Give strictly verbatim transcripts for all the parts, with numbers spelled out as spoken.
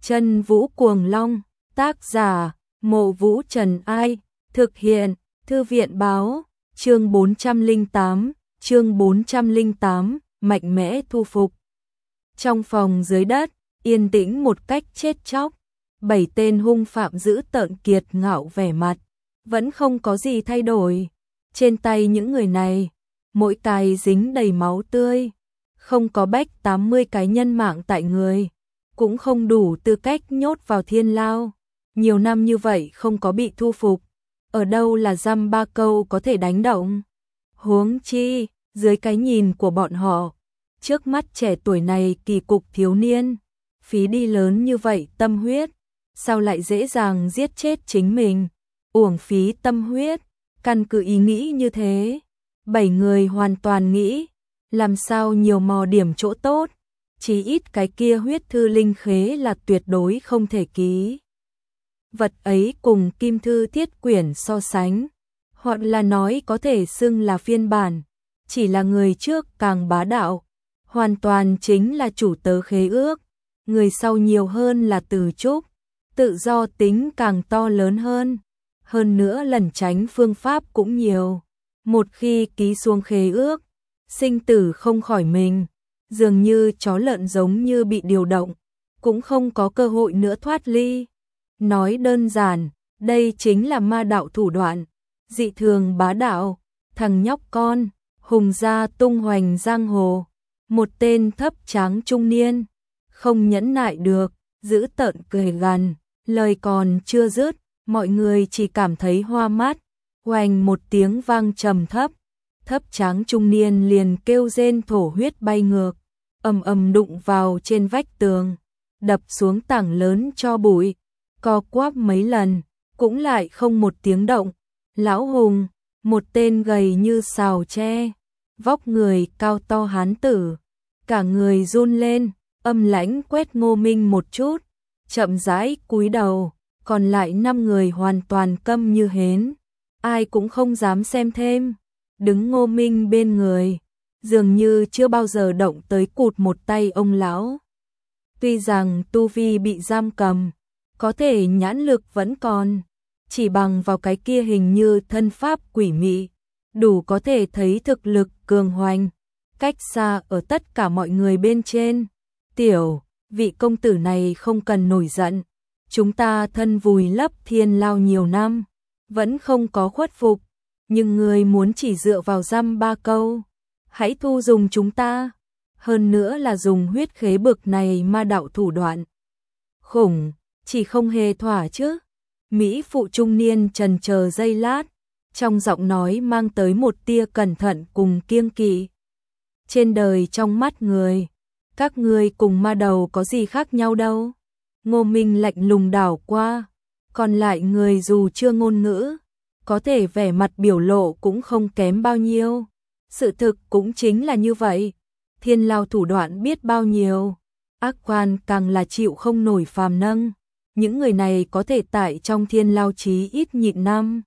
Chân Vũ Cuồng Long, tác giả, Mộ Vũ Trần Ai, thực hiện, Thư viện báo, chương bốn trăm lẻ tám, chương bốn trăm lẻ tám, mạnh mẽ thu phục. Trong phòng dưới đất, yên tĩnh một cách chết chóc, bảy tên hung phạm dữ tợn kiệt ngạo vẻ mặt, vẫn không có gì thay đổi. Trên tay những người này, mỗi cái dính đầy máu tươi, không có bách tám mươi cái nhân mạng tại người, cũng không đủ tư cách nhốt vào thiên lao. Nhiều năm như vậy không có bị thu phục, ở đâu là dăm ba câu có thể đánh động. Huống chi, dưới cái nhìn của bọn họ, trước mắt trẻ tuổi này kỳ cục thiếu niên, phí đi lớn như vậy tâm huyết, sao lại dễ dàng giết chết chính mình, uổng phí tâm huyết. Căn cứ ý nghĩ như thế, bảy người hoàn toàn nghĩ, làm sao nhiều mò điểm chỗ tốt, chí ít cái kia huyết thư linh khế là tuyệt đối không thể ký. Vật ấy cùng kim thư thiết quyển so sánh, hoặc là nói có thể xưng là phiên bản, chỉ là người trước càng bá đạo, hoàn toàn chính là chủ tớ khế ước, người sau nhiều hơn là từ trúc, tự do tính càng to lớn hơn. Hơn nữa lần tránh phương pháp cũng nhiều, một khi ký xuống khế ước, sinh tử không khỏi mình, dường như chó lợn giống như bị điều động, cũng không có cơ hội nữa thoát ly. Nói đơn giản, đây chính là ma đạo thủ đoạn, dị thường bá đạo, thằng nhóc con, hùng gia tung hoành giang hồ, một tên thấp tráng trung niên, không nhẫn nại được, giữ tợn cười gằn, lời còn chưa dứt, mọi người chỉ cảm thấy hoa mắt, oành một tiếng vang trầm thấp, thấp tráng trung niên liền kêu rên thổ huyết bay ngược, ầm ầm đụng vào trên vách tường, đập xuống tảng lớn cho bụi, co quắp mấy lần, cũng lại không một tiếng động. Lão Hùng, một tên gầy như sào tre, vóc người cao to hán tử, cả người run lên, âm lãnh quét Ngô Minh một chút, chậm rãi cúi đầu, còn lại năm người hoàn toàn câm như hến, ai cũng không dám xem thêm, đứng Ngô Minh bên người, dường như chưa bao giờ động tới cụt một tay ông lão. Tuy rằng tu vi bị giam cầm, có thể nhãn lực vẫn còn, chỉ bằng vào cái kia hình như thân pháp quỷ mị, đủ có thể thấy thực lực cường hoành, cách xa ở tất cả mọi người bên trên. Tiểu, vị công tử này không cần nổi giận, chúng ta thân vùi lấp thiên lao nhiều năm, vẫn không có khuất phục, nhưng người muốn chỉ dựa vào dăm ba câu, hãy thu dùng chúng ta, hơn nữa là dùng huyết khế bực này ma đạo thủ đoạn. Khủng, chỉ không hề thỏa chứ. Mỹ phụ trung niên trần chờ giây lát, trong giọng nói mang tới một tia cẩn thận cùng kiêng kỵ. Trên đời trong mắt người, các ngươi cùng ma đầu có gì khác nhau đâu. Ngô Minh lạnh lùng đảo qua, còn lại người dù chưa ngôn ngữ, có thể vẻ mặt biểu lộ cũng không kém bao nhiêu. Sự thực cũng chính là như vậy, thiên lao thủ đoạn biết bao nhiêu, ác quan càng là chịu không nổi phàm nâng. Những người này có thể tại trong thiên lao chí ít nhịn năm,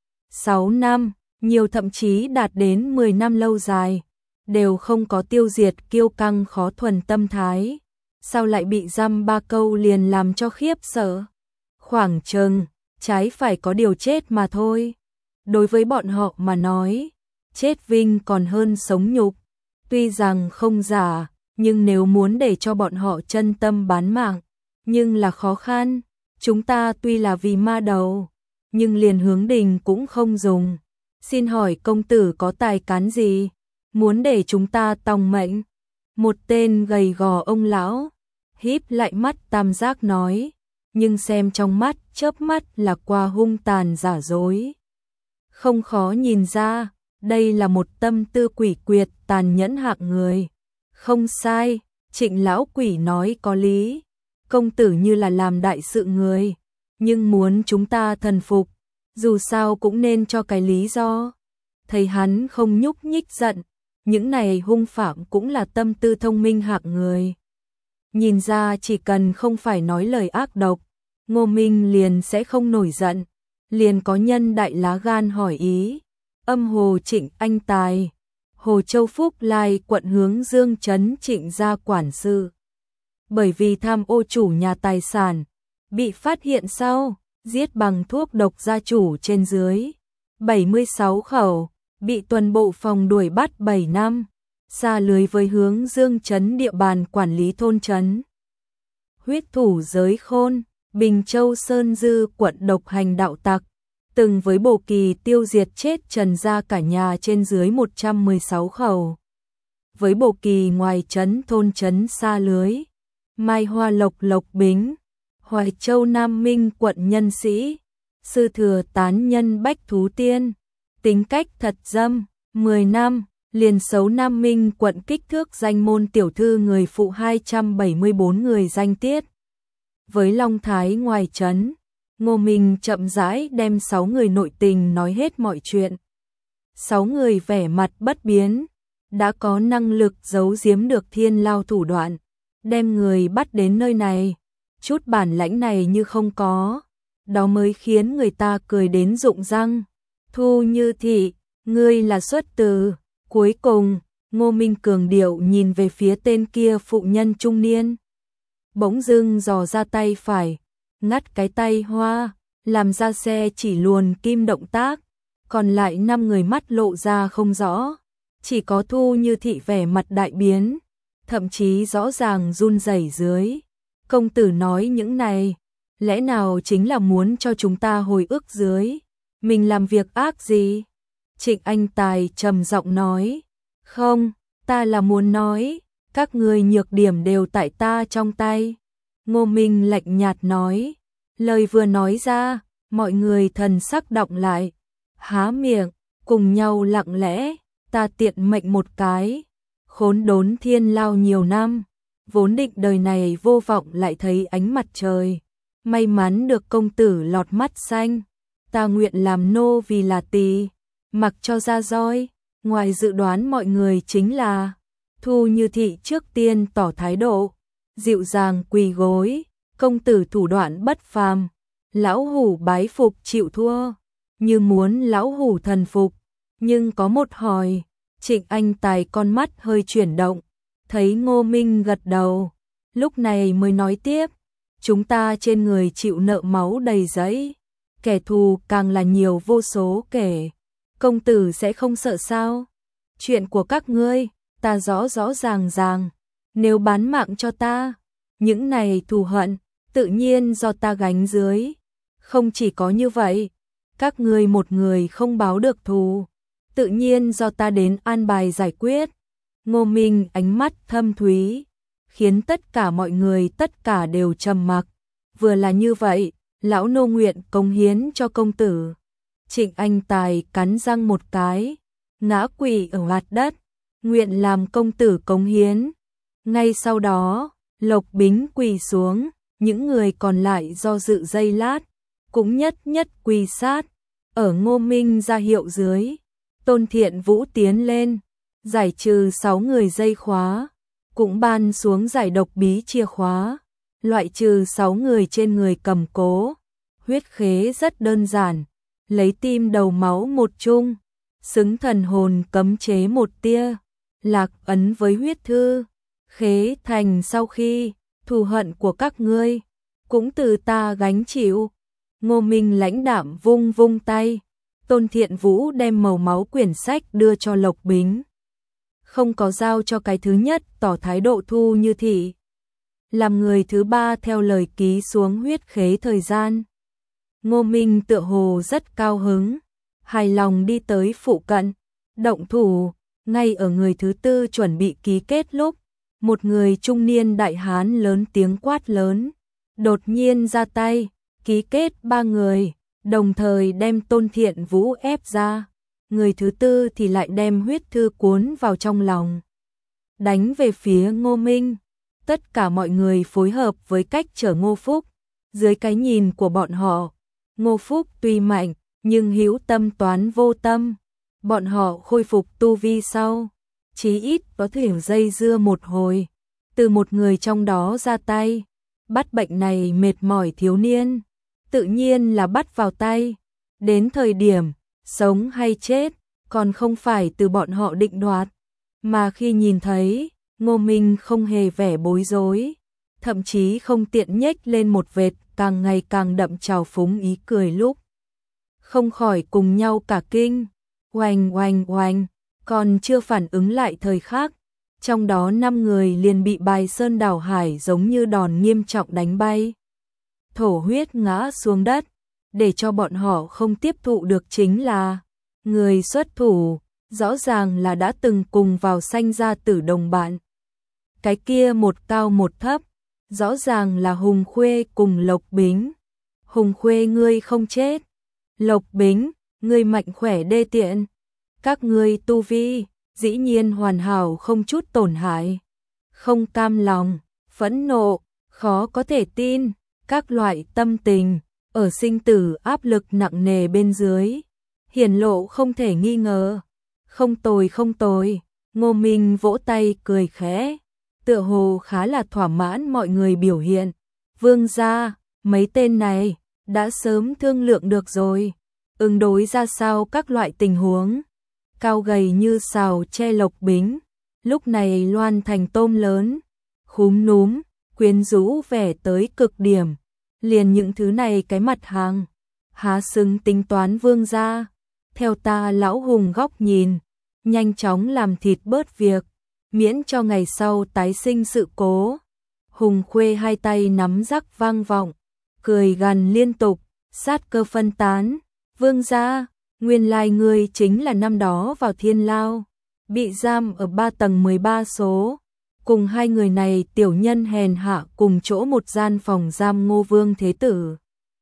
sáu năm, nhiều thậm chí đạt đến mười năm lâu dài, đều không có tiêu diệt kiêu căng khó thuần tâm thái. Sao lại bị dăm ba câu liền làm cho khiếp sợ? Khoảng chừng, trái phải có điều chết mà thôi. Đối với bọn họ mà nói, chết vinh còn hơn sống nhục. Tuy rằng không giả, nhưng nếu muốn để cho bọn họ chân tâm bán mạng, nhưng là khó khăn. Chúng ta tuy là vì ma đầu, nhưng liền hướng đình cũng không dùng. Xin hỏi công tử có tài cán gì, muốn để chúng ta tòng mệnh? Một tên gầy gò ông lão, híp lại mắt tam giác nói, nhưng xem trong mắt chớp mắt là qua hung tàn giả dối. Không khó nhìn ra, đây là một tâm tư quỷ quyệt tàn nhẫn hạng người. Không sai, Trịnh lão quỷ nói có lý. Công tử như là làm đại sự người, nhưng muốn chúng ta thần phục, dù sao cũng nên cho cái lý do. Thấy hắn không nhúc nhích giận, những này hung phạm cũng là tâm tư thông minh hạng người. Nhìn ra chỉ cần không phải nói lời ác độc, Ngô Minh liền sẽ không nổi giận. Liền có nhân đại lá gan hỏi ý, âm Hồ Trịnh anh tài, Hồ Châu Phúc Lai quận hướng Dương trấn Trịnh gia quản sự. bởi vì tham ô chủ nhà tài sản, bị phát hiện sau, giết bằng thuốc độc gia chủ trên dưới bảy mươi sáu khẩu, bị tuần bộ phòng đuổi bắt bảy năm, xa lưới với hướng Dương trấn địa bàn quản lý thôn trấn. Huyết thủ giới khôn, Bình Châu Sơn Dư quận độc hành đạo tặc, từng với Bồ Kỳ tiêu diệt chết Trần gia cả nhà trên dưới một trăm mười sáu khẩu. Với Bồ Kỳ ngoài trấn thôn trấn xa lưới, Mai Hoa Lộc Lộc Bính, Hoài Châu Nam Minh quận Nhân Sĩ, Sư Thừa tán nhân Bách Thú Tiên, tính cách thật dâm, mười năm, liền xấu Nam Minh quận kích thước danh môn tiểu thư người phụ hai trăm bảy mươi bốn người danh tiết. Với Long Thái ngoài trấn, Ngô Minh chậm rãi đem sáu người nội tình nói hết mọi chuyện. Sáu người vẻ mặt bất biến, đã có năng lực giấu giếm được thiên lao thủ đoạn, đem người bắt đến nơi này, chút bản lãnh này như không có, đó mới khiến người ta cười đến rụng răng. Thu Như Thị, ngươi là xuất từ. Cuối cùng, Ngô Minh cường điệu nhìn về phía tên kia phụ nhân trung niên. Bỗng dưng dò ra tay phải, ngắt cái tay hoa, làm ra xe chỉ luồn kim động tác, còn lại năm người mắt lộ ra không rõ, chỉ có Thu Như Thị vẻ mặt đại biến, thậm chí rõ ràng run rẩy dưới. Công tử nói những này, lẽ nào chính là muốn cho chúng ta hồi ức dưới, mình làm việc ác gì? Trịnh Anh Tài trầm giọng nói, không, ta là muốn nói, các người nhược điểm đều tại ta trong tay. Ngô Minh lạnh nhạt nói, lời vừa nói ra, mọi người thần sắc đọng lại, há miệng, cùng nhau lặng lẽ, ta tiện mệnh một cái, khốn đốn thiên lao nhiều năm, vốn định đời này vô vọng lại thấy ánh mặt trời, may mắn được công tử lọt mắt xanh, ta nguyện làm nô vì là tỳ, mặc cho ra roi. Ngoài dự đoán mọi người chính là Thu Như Thị trước tiên tỏ thái độ, dịu dàng quỳ gối, công tử thủ đoạn bất phàm, lão hủ bái phục chịu thua, như muốn lão hủ thần phục, nhưng có một hỏi. Trịnh Anh Tài con mắt hơi chuyển động, thấy Ngô Minh gật đầu, lúc này mới nói tiếp, chúng ta trên người chịu nợ máu đầy giấy, kẻ thù càng là nhiều vô số kể, công tử sẽ không sợ sao? Chuyện của các ngươi, ta rõ rõ ràng ràng, nếu bán mạng cho ta, những này thù hận, tự nhiên do ta gánh dưới. Không chỉ có như vậy, các ngươi một người không báo được thù, tự nhiên do ta đến an bài giải quyết. Ngô Minh ánh mắt thâm thúy, khiến tất cả mọi người tất cả đều trầm mặc. Vừa là như vậy, lão nô nguyện cống hiến cho công tử. Trịnh Anh Tài cắn răng một cái, ngã quỵ ở mặt đất, nguyện làm công tử cống hiến. Ngay sau đó, Lộc Bính quỳ xuống, những người còn lại do dự giây lát, cũng nhất nhất quỳ sát. Ở Ngô Minh ra hiệu dưới, Tôn Thiện Vũ tiến lên, giải trừ sáu người dây khóa, cũng ban xuống giải độc bí chìa khóa, loại trừ sáu người trên người cầm cố. Huyết khế rất đơn giản, lấy tim đầu máu một chung, xứng thần hồn cấm chế một tia, lạc ấn với huyết thư, khế thành sau khi, thù hận của các ngươi, cũng từ ta gánh chịu. Ngô Minh lãnh đạm vung vung tay, Tôn Thiện Vũ đem màu máu quyển sách đưa cho Lộc Bính. Không có giao cho cái thứ nhất tỏ thái độ Thu Như Thị. Làm người thứ ba theo lời ký xuống huyết khế thời gian. Ngô Minh tựa hồ rất cao hứng, hài lòng đi tới phụ cận, động thủ, ngay ở người thứ tư chuẩn bị ký kết lúc, một người trung niên đại hán lớn tiếng quát lớn, đột nhiên ra tay, ký kết ba người, đồng thời đem Tôn Thiện Vũ ép ra, người thứ tư thì lại đem huyết thư cuốn vào trong lòng, đánh về phía Ngô Minh. Tất cả mọi người phối hợp với cách chở Ngô Phúc, dưới cái nhìn của bọn họ, Ngô Phúc tuy mạnh, nhưng hữu tâm toán vô tâm. Bọn họ khôi phục tu vi sau, chí ít có thể dây dưa một hồi, từ một người trong đó ra tay, bắt bệnh này mệt mỏi thiếu niên, tự nhiên là bắt vào tay. Đến thời điểm, sống hay chết, còn không phải từ bọn họ định đoạt. Mà khi nhìn thấy, Ngô Minh không hề vẻ bối rối, thậm chí không tiện nhếch lên một vệt càng ngày càng đậm trào phúng ý cười lúc. Không khỏi cùng nhau cả kinh, oanh oanh oanh, còn chưa phản ứng lại thời khắc, trong đó năm người liền bị bài sơn đảo hải giống như đòn nghiêm trọng đánh bay. Thổ huyết ngã xuống đất, để cho bọn họ không tiếp thụ được chính là người xuất thủ, rõ ràng là đã từng cùng vào sanh ra tử đồng bạn. Cái kia một cao một thấp, rõ ràng là Hùng Khuê cùng Lộc Bính. Hùng Khuê ngươi không chết, Lộc Bính, ngươi mạnh khỏe đê tiện, các ngươi tu vi, dĩ nhiên hoàn hảo không chút tổn hại. Không cam lòng, phẫn nộ, khó có thể tin, các loại tâm tình, ở sinh tử áp lực nặng nề bên dưới, hiển lộ không thể nghi ngờ. Không tồi không tồi, Ngô Minh vỗ tay cười khẽ, tựa hồ khá là thỏa mãn mọi người biểu hiện. Vương gia, mấy tên này, đã sớm thương lượng được rồi, ứng đối ra sao các loại tình huống. Cao gầy như sào che Lộc Bính, lúc này loan thành tôm lớn, khúm núm, quyến rũ vẻ tới cực điểm, liền những thứ này cái mặt hàng, há xứng tính toán vương gia. Theo ta lão Hùng góc nhìn, nhanh chóng làm thịt bớt việc, miễn cho ngày sau tái sinh sự cố. Hùng Khuê hai tay nắm rắc vang vọng, cười gằn liên tục, sát cơ phân tán. Vương gia, nguyên lai ngươi chính là năm đó vào thiên lao, bị giam ở ba tầng mười ba số, cùng hai người này tiểu nhân hèn hạ cùng chỗ một gian phòng giam Ngô Vương Thế Tử.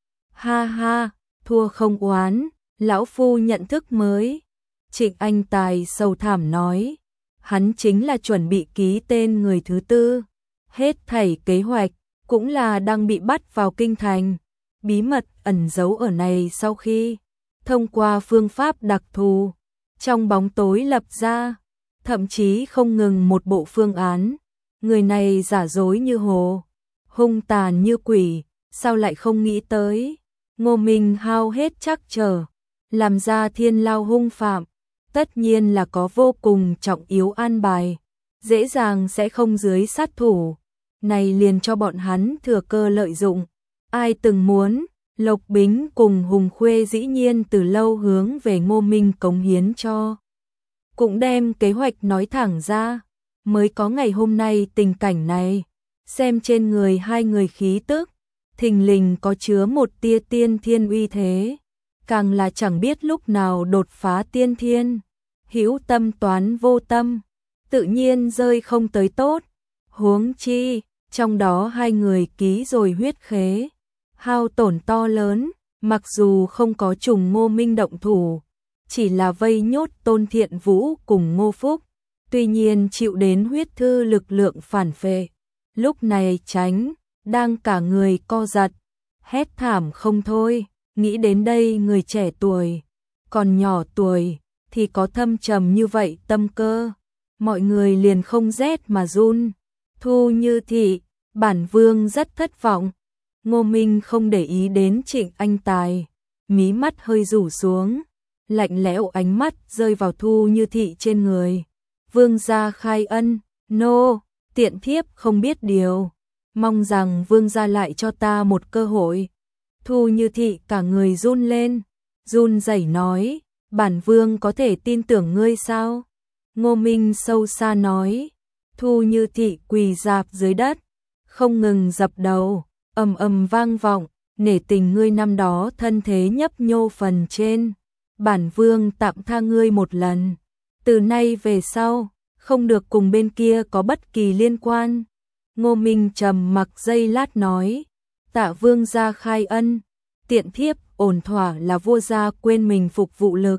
Ha ha, thua không oán, lão phu nhận thức mới. Trịnh Anh Tài sầu thảm nói, hắn chính là chuẩn bị ký tên người thứ tư, hết thảy kế hoạch cũng là đang bị bắt vào kinh thành, bí mật ẩn giấu ở này sau khi thông qua phương pháp đặc thù trong bóng tối lập ra, thậm chí không ngừng một bộ phương án. Người này giả dối như hồ, hung tàn như quỷ, sao lại không nghĩ tới. Ngô Minh hao hết chắc chờ, làm ra thiên lao hung phạm, tất nhiên là có vô cùng trọng yếu an bài, dễ dàng sẽ không dưới sát thủ, này liền cho bọn hắn thừa cơ lợi dụng. Ai từng muốn, Lộc Bính cùng Hùng Khuê dĩ nhiên từ lâu hướng về Ngô Minh cống hiến cho. Cũng đem kế hoạch nói thẳng ra, mới có ngày hôm nay tình cảnh này, xem trên người hai người khí tức, thình lình có chứa một tia tiên thiên uy thế, càng là chẳng biết lúc nào đột phá tiên thiên, hữu tâm toán vô tâm, tự nhiên rơi không tới tốt. Huống chi, trong đó hai người ký rồi huyết khế, hao tổn to lớn, mặc dù không có trùng Ngô Minh động thủ, chỉ là vây nhốt Tôn Thiện Vũ cùng Ngô Phúc, tuy nhiên chịu đến huyết thư lực lượng phản phệ. Lúc này tránh, đang cả người co giật, hét thảm không thôi, nghĩ đến đây người trẻ tuổi, còn nhỏ tuổi, thì có thâm trầm như vậy tâm cơ, mọi người liền không rét mà run. Thu Như Thị, bản vương rất thất vọng. Ngô Minh không để ý đến Trịnh Anh Tài, mí mắt hơi rủ xuống, lạnh lẽo ánh mắt rơi vào Thu Như Thị trên người. Vương gia khai ân, nô, tiện thiếp không biết điều, mong rằng vương gia lại cho ta một cơ hội. Thu Như Thị cả người run lên, run rẩy nói, bản vương có thể tin tưởng ngươi sao? Ngô Minh sâu xa nói. Thu Như Thị quỳ rạp dưới đất, không ngừng dập đầu, ầm ầm vang vọng, nể tình ngươi năm đó thân thế nhấp nhô phần trên, bản vương tạm tha ngươi một lần, từ nay về sau, không được cùng bên kia có bất kỳ liên quan. Ngô Minh trầm mặc giây lát nói, tạ vương gia khai ân, tiện thiếp ổn thỏa là vua gia quên mình phục vụ lực.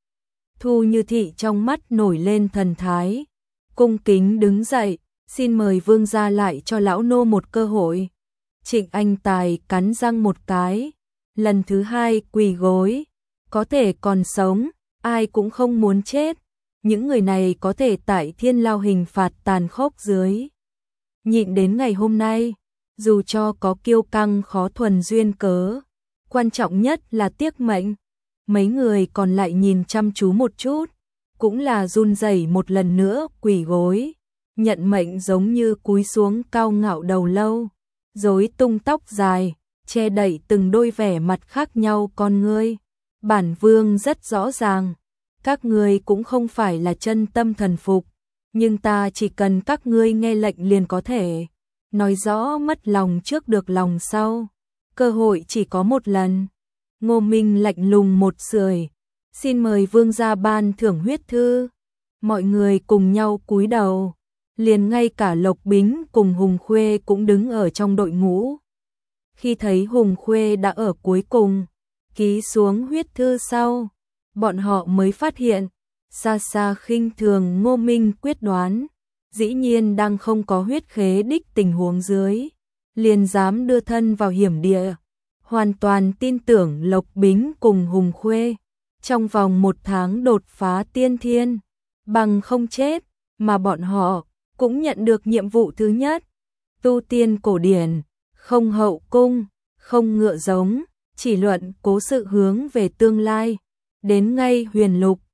Thu Như Thị trong mắt nổi lên thần thái, cung kính đứng dậy, xin mời vương gia lại cho lão nô một cơ hội. Trịnh Anh Tài cắn răng một cái, lần thứ hai quỳ gối, có thể còn sống, ai cũng không muốn chết. Những người này có thể tại thiên lao hình phạt tàn khốc dưới nhịn đến ngày hôm nay, dù cho có kiêu căng khó thuần duyên cớ, quan trọng nhất là tiếc mệnh. Mấy người còn lại nhìn chăm chú một chút, cũng là run rẩy một lần nữa quỳ gối, nhận mệnh giống như cúi xuống cao ngạo đầu lâu, rối tung tóc dài, che đậy từng đôi vẻ mặt khác nhau con ngươi. Bản vương rất rõ ràng, các ngươi cũng không phải là chân tâm thần phục, nhưng ta chỉ cần các ngươi nghe lệnh liền có thể. Nói rõ mất lòng trước được lòng sau, cơ hội chỉ có một lần. Ngô Minh lạnh lùng một sưởi, xin mời vương gia ban thưởng huyết thư. Mọi người cùng nhau cúi đầu, liền ngay cả Lộc Bính cùng Hùng Khuê cũng đứng ở trong đội ngũ. Khi thấy Hùng Khuê đã ở cuối cùng, ký xuống huyết thư sau, bọn họ mới phát hiện, xa xa khinh thường Ngô Minh quyết đoán, dĩ nhiên đang không có huyết khế đích tình huống dưới, liền dám đưa thân vào hiểm địa, hoàn toàn tin tưởng Lộc Bính cùng Hùng Khuê, trong vòng một tháng đột phá tiên thiên, bằng không chết, mà bọn họ cũng nhận được nhiệm vụ thứ nhất, tu tiên cổ điển, không hậu cung, không ngựa giống, chỉ luận cố sự hướng về tương lai, đến ngay huyền lục,